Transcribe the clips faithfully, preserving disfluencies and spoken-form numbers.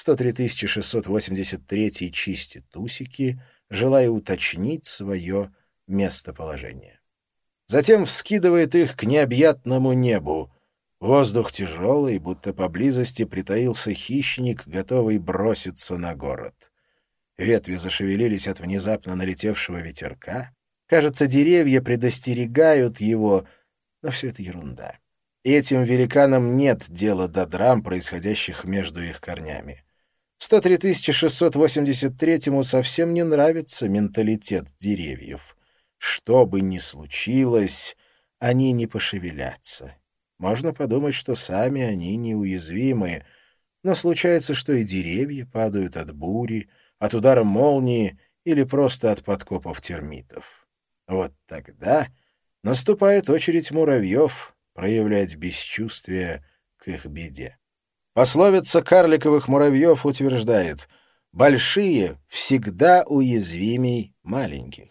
сто три тысячи шестьсот восемьдесят третий чистит усики, желая уточнить свое местоположение. Затем вскидывает их к необъятному небу. Воздух тяжелый, будто поблизости притаился хищник, готовый броситься на город. Ветви зашевелились от внезапно налетевшего ветерка. Кажется, деревья предостерегают его, но все это ерунда. Этим великанам нет дела до драм, происходящих между их корнями. сто три тысячи шестьсот восемьдесят третьему совсем не нравится менталитет деревьев. Что бы ни случилось, они не пошевелятся. Можно подумать, что сами они неуязвимы, но случается, что и деревья падают от бури, от удара молнии или просто от подкопов термитов. Вот тогда наступает очередь муравьев проявлять бесчувствие к их беде. Пословица карликовых муравьев утверждает: «Большие всегда уязвимей маленьких».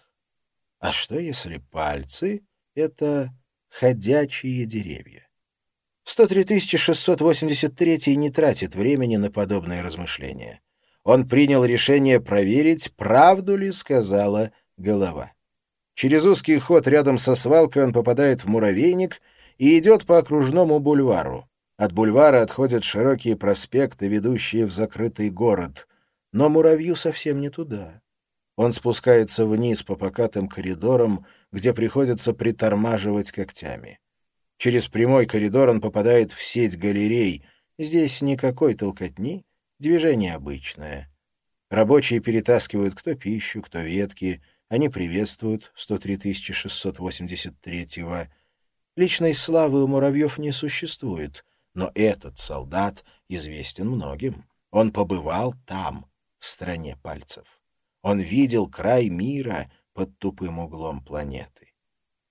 А что, если пальцы — это ходячие деревья? сто три тысячи шестьсот восемьдесят третий не тратит времени на подобные размышления. Он принял решение проверить, правду ли сказала голова. Через узкий ход рядом со свалкой он попадает в муравейник и идет по окружному бульвару. От бульвара отходят широкие проспекты, ведущие в закрытый город. Но муравью совсем не туда. Он спускается вниз по покатым коридорам, где приходится притормаживать когтями. Через прямой коридор он попадает в сеть галерей. Здесь никакой толкотни, движение обычное. Рабочие перетаскивают кто пищу, кто ветки. Они приветствуют сто три тысячи шестьсот восемьдесят третьего. Личной славы у муравьев не существует, но этот солдат известен многим. Он побывал там, в стране пальцев. Он видел край мира под тупым углом планеты.